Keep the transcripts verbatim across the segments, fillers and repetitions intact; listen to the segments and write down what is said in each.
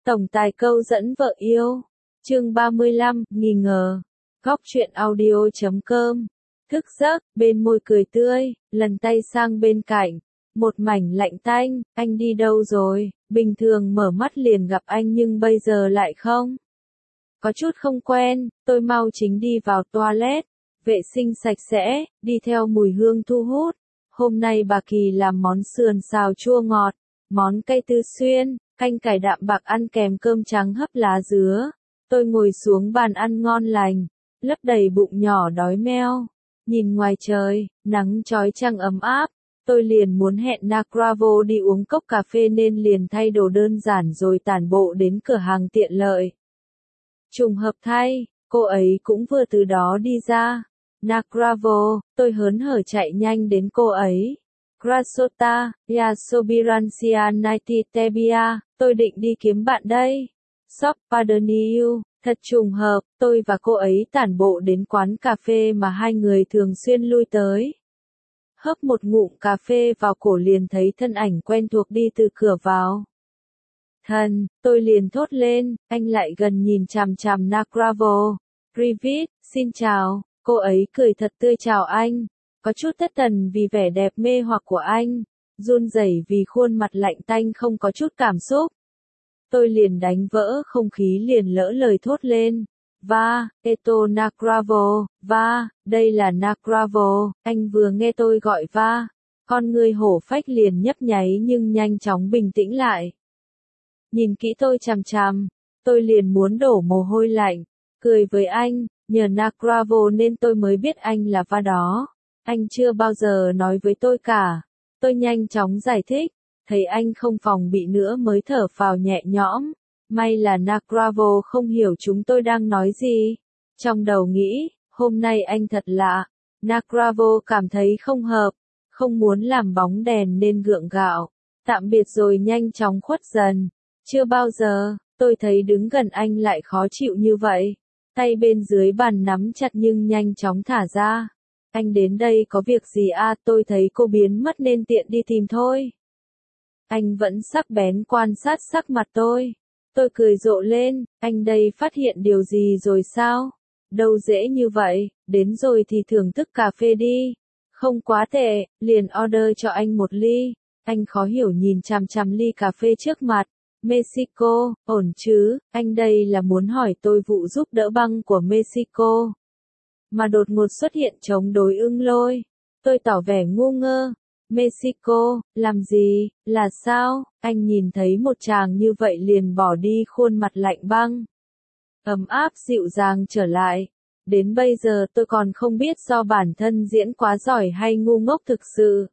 Tổng tài câu dẫn vợ yêu. Chương ba mươi lăm, nghi ngờ. Góc truyện audio chấm com. Thức giấc, bên môi cười tươi, lần tay sang bên cạnh. Một mảnh lạnh tanh, anh đi đâu rồi? Bình thường mở mắt liền gặp anh nhưng bây giờ lại không. Có chút không quen, tôi mau chính đi vào toilet. Vệ sinh sạch sẽ, đi theo mùi hương thu hút. Hôm nay bà Kỳ làm món sườn xào chua ngọt, món cay Tư Xuyên, canh cải đạm bạc ăn kèm cơm trắng hấp lá dứa. Tôi ngồi xuống bàn ăn ngon lành, lấp đầy bụng nhỏ đói meo. Nhìn ngoài trời, nắng chói chang ấm áp. Tôi liền muốn hẹn Nagravo đi uống cốc cà phê nên liền thay đồ đơn giản rồi tản bộ đến cửa hàng tiện lợi. Trùng hợp thay, cô ấy cũng vừa từ đó đi ra. Nagravo, tôi hớn hở chạy nhanh đến cô ấy. Krasota, ya Sobirancia Naititebia, tôi định đi kiếm bạn đây. Shop Pardoniu, thật trùng hợp, tôi và cô ấy tản bộ đến quán cà phê mà hai người thường xuyên lui tới. Hấp một ngụm cà phê vào cổ liền thấy thân ảnh quen thuộc đi từ cửa vào. Thần, tôi liền thốt lên, anh lại gần nhìn chằm chằm Nagravo. Privit, xin chào, cô ấy cười thật tươi chào anh. Có chút thất thần vì vẻ đẹp mê hoặc của anh, run rẩy vì khuôn mặt lạnh tanh không có chút cảm xúc. Tôi liền đánh vỡ không khí liền lỡ lời thốt lên. Va, eto Nagravo, va, đây là Nagravo, anh vừa nghe tôi gọi va. Con người hổ phách liền nhấp nháy nhưng nhanh chóng bình tĩnh lại. Nhìn kỹ tôi chằm chằm, tôi liền muốn đổ mồ hôi lạnh, cười với anh, nhờ Nagravo nên tôi mới biết anh là va đó. Anh chưa bao giờ nói với tôi cả. Tôi nhanh chóng giải thích, thấy anh không phòng bị nữa mới thở phào nhẹ nhõm. May là Nagravo không hiểu chúng tôi đang nói gì. Trong đầu nghĩ, hôm nay anh thật lạ. Nagravo cảm thấy không hợp, không muốn làm bóng đèn nên gượng gạo. Tạm biệt rồi nhanh chóng khuất dần. Chưa bao giờ, tôi thấy đứng gần anh lại khó chịu như vậy. Tay bên dưới bàn nắm chặt nhưng nhanh chóng thả ra. Anh đến đây có việc gì à, tôi thấy cô biến mất nên tiện đi tìm thôi. Anh vẫn sắc bén quan sát sắc mặt tôi. Tôi cười rộ lên, anh đây phát hiện điều gì rồi sao? Đâu dễ như vậy, đến rồi thì thưởng thức cà phê đi. Không quá tệ, liền order cho anh một ly. Anh khó hiểu nhìn chằm chằm ly cà phê trước mặt. Mexico, ổn chứ, anh đây là muốn hỏi tôi vụ giúp đỡ băng của Mexico. Mà đột ngột xuất hiện chống đối ưng lôi. Tôi tỏ vẻ ngu ngơ. Mexico, làm gì, là sao, anh nhìn thấy một chàng như vậy liền bỏ đi khuôn mặt lạnh băng. Ấm áp dịu dàng trở lại. Đến bây giờ tôi còn không biết do bản thân diễn quá giỏi hay ngu ngốc thực sự.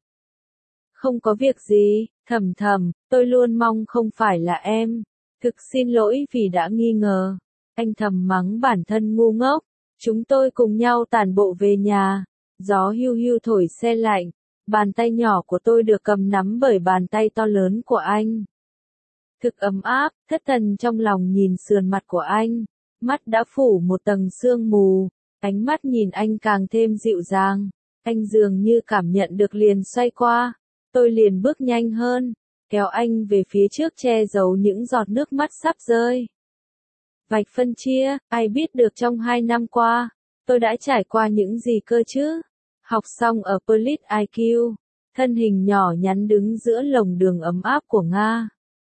Không có việc gì, thầm thầm, tôi luôn mong không phải là em. Thực xin lỗi vì đã nghi ngờ. Anh thầm mắng bản thân ngu ngốc. Chúng tôi cùng nhau tản bộ về nhà. Gió hiu hiu thổi se lạnh. Bàn tay nhỏ của tôi được cầm nắm bởi bàn tay to lớn của anh. Thực ấm áp, thất thần trong lòng nhìn sườn mặt của anh. Mắt đã phủ một tầng sương mù. Ánh mắt nhìn anh càng thêm dịu dàng. Anh dường như cảm nhận được liền xoay qua. Tôi liền bước nhanh hơn. Kéo anh về phía trước che giấu những giọt nước mắt sắp rơi. Vạch phân chia, ai biết được trong hai năm qua, tôi đã trải qua những gì cơ chứ? Học xong ở Polite i kiu, thân hình nhỏ nhắn đứng giữa lồng đường ấm áp của Nga.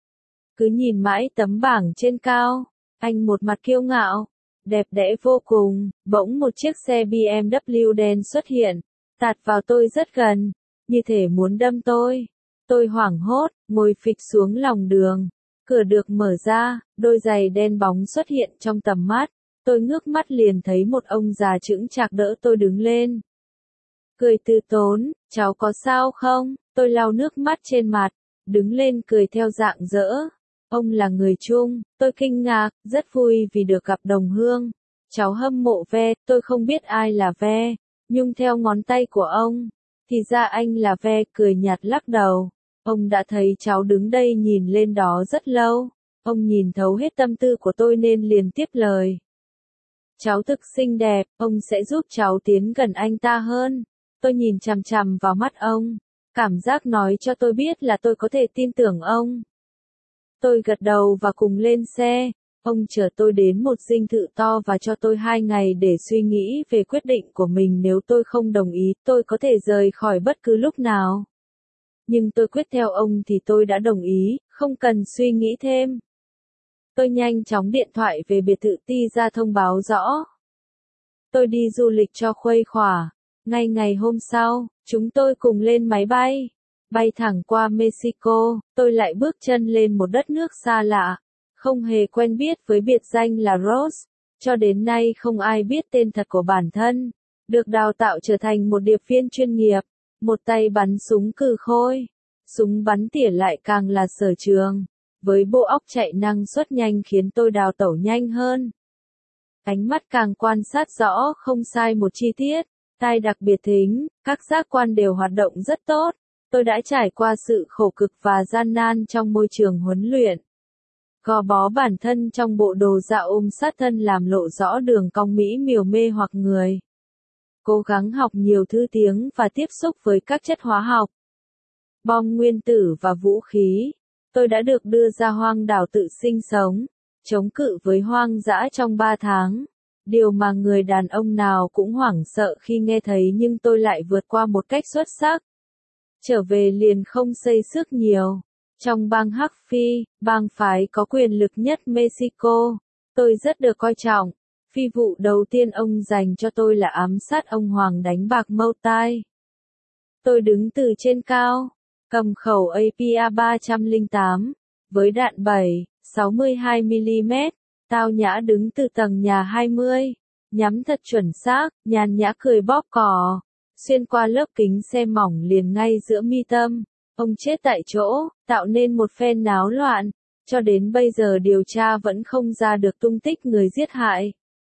Cứ nhìn mãi tấm bảng trên cao, anh một mặt kiêu ngạo, đẹp đẽ vô cùng, bỗng một chiếc xe bê em vê đen xuất hiện, tạt vào tôi rất gần, như thể muốn đâm tôi. Tôi hoảng hốt, ngồi phịch xuống lòng đường. Cửa được mở ra, đôi giày đen bóng xuất hiện trong tầm mắt. Tôi ngước mắt liền thấy một ông già chững chạc đỡ tôi đứng lên. Cười từ tốn, cháu có sao không? Tôi lau nước mắt trên mặt, đứng lên cười theo dạng dỡ. Ông là người Trung, tôi kinh ngạc, rất vui vì được gặp đồng hương. Cháu hâm mộ Ve, tôi không biết ai là Ve, nhung theo ngón tay của ông. Thì ra anh là Ve, cười nhạt lắc đầu. Ông đã thấy cháu đứng đây nhìn lên đó rất lâu. Ông nhìn thấu hết tâm tư của tôi nên liền tiếp lời. Cháu thực xinh đẹp, ông sẽ giúp cháu tiến gần anh ta hơn. Tôi nhìn chằm chằm vào mắt ông. Cảm giác nói cho tôi biết là tôi có thể tin tưởng ông. Tôi gật đầu và cùng lên xe. Ông chở tôi đến một dinh thự to và cho tôi hai ngày để suy nghĩ về quyết định của mình. Nếu tôi không đồng ý, tôi có thể rời khỏi bất cứ lúc nào. Nhưng tôi quyết theo ông thì tôi đã đồng ý, không cần suy nghĩ thêm. Tôi nhanh chóng điện thoại về biệt thự Ti ra thông báo rõ. Tôi đi du lịch cho khuây khỏa. Ngay ngày hôm sau, chúng tôi cùng lên máy bay. Bay thẳng qua Mexico, tôi lại bước chân lên một đất nước xa lạ. Không hề quen biết với biệt danh là Rose. Cho đến nay không ai biết tên thật của bản thân. Được đào tạo trở thành một điệp viên chuyên nghiệp. Một tay bắn súng cừ khôi. Súng bắn tỉa lại càng là sở trường. Với bộ óc chạy năng suất nhanh khiến tôi đào tẩu nhanh hơn. Ánh mắt càng quan sát rõ không sai một chi tiết. Tai đặc biệt thính, các giác quan đều hoạt động rất tốt. Tôi đã trải qua sự khổ cực và gian nan trong môi trường huấn luyện. Gò bó bản thân trong bộ đồ dạ ôm sát thân làm lộ rõ đường cong mỹ miều mê hoặc người. Cố gắng học nhiều thứ tiếng và tiếp xúc với các chất hóa học, bom nguyên tử và vũ khí. Tôi đã được đưa ra hoang đảo tự sinh sống, chống cự với hoang dã trong ba tháng. Điều mà người đàn ông nào cũng hoảng sợ khi nghe thấy nhưng tôi lại vượt qua một cách xuất sắc. Trở về liền không xây sức nhiều. Trong bang Hắc Phi, bang phái có quyền lực nhất Mexico, tôi rất được coi trọng. Phi vụ đầu tiên ông dành cho tôi là ám sát ông Hoàng đánh bạc Mâu Tai. Tôi đứng từ trên cao, cầm khẩu A P A ba không tám, với đạn bảy, sáu mươi hai mi li mét, tao nhã đứng từ tầng nhà hai mươi, nhắm thật chuẩn xác, nhàn nhã cười bóp cò, xuyên qua lớp kính xe mỏng liền ngay giữa mi tâm. Ông chết tại chỗ, tạo nên một phen náo loạn. Cho đến bây giờ điều tra vẫn không ra được tung tích người giết hại.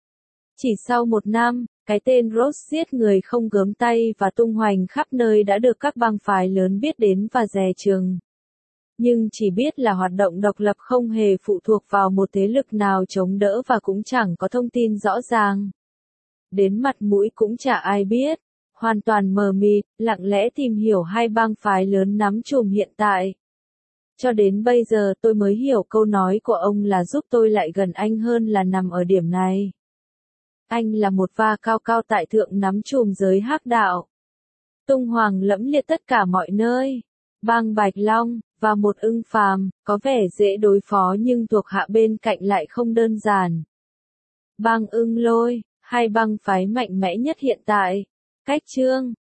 Chỉ sau một năm, cái tên Rose giết người không gớm tay và tung hoành khắp nơi đã được các bang phái lớn biết đến và dè chừng. Nhưng chỉ biết là hoạt động độc lập không hề phụ thuộc vào một thế lực nào chống đỡ và cũng chẳng có thông tin rõ ràng. Đến mặt mũi cũng chả ai biết. Hoàn toàn mờ mịt, lặng lẽ tìm hiểu hai bang phái lớn nắm chùm hiện tại. Cho đến bây giờ tôi mới hiểu câu nói của ông là giúp tôi lại gần anh hơn là nằm ở điểm này. Anh là một va cao cao tại thượng nắm chùm giới hắc đạo. Tung hoàng lẫm liệt tất cả mọi nơi. Bang Bạch Long, và một ưng phàm, có vẻ dễ đối phó nhưng thuộc hạ bên cạnh lại không đơn giản. Bang ưng lôi, hai bang phái mạnh mẽ nhất hiện tại. Cách chương